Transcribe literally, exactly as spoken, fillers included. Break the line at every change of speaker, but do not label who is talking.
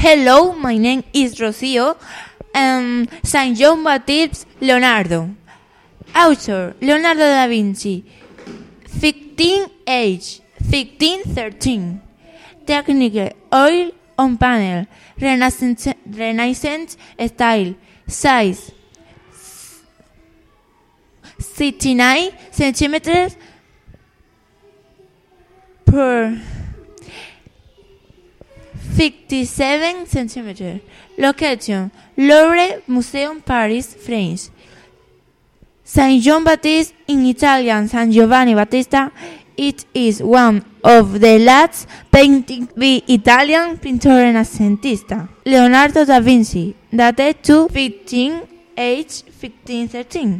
Hello, my name is Rocio. Um, Saint John Baptist Leonardo. Author Leonardo da Vinci. fifteen age fifteen thirteen. Technique oil on panel. Renaissance, Renaissance style. Size sixty-nine centimeters per fifty-seven centimeters. Location: Louvre Museum, Paris, France. Saint John Baptist, in Italian San Giovanni Battista, it is one of the last paintings by Italian painter Renascentista, Leonardo da Vinci, dated to fifteen age fifteen thirteen.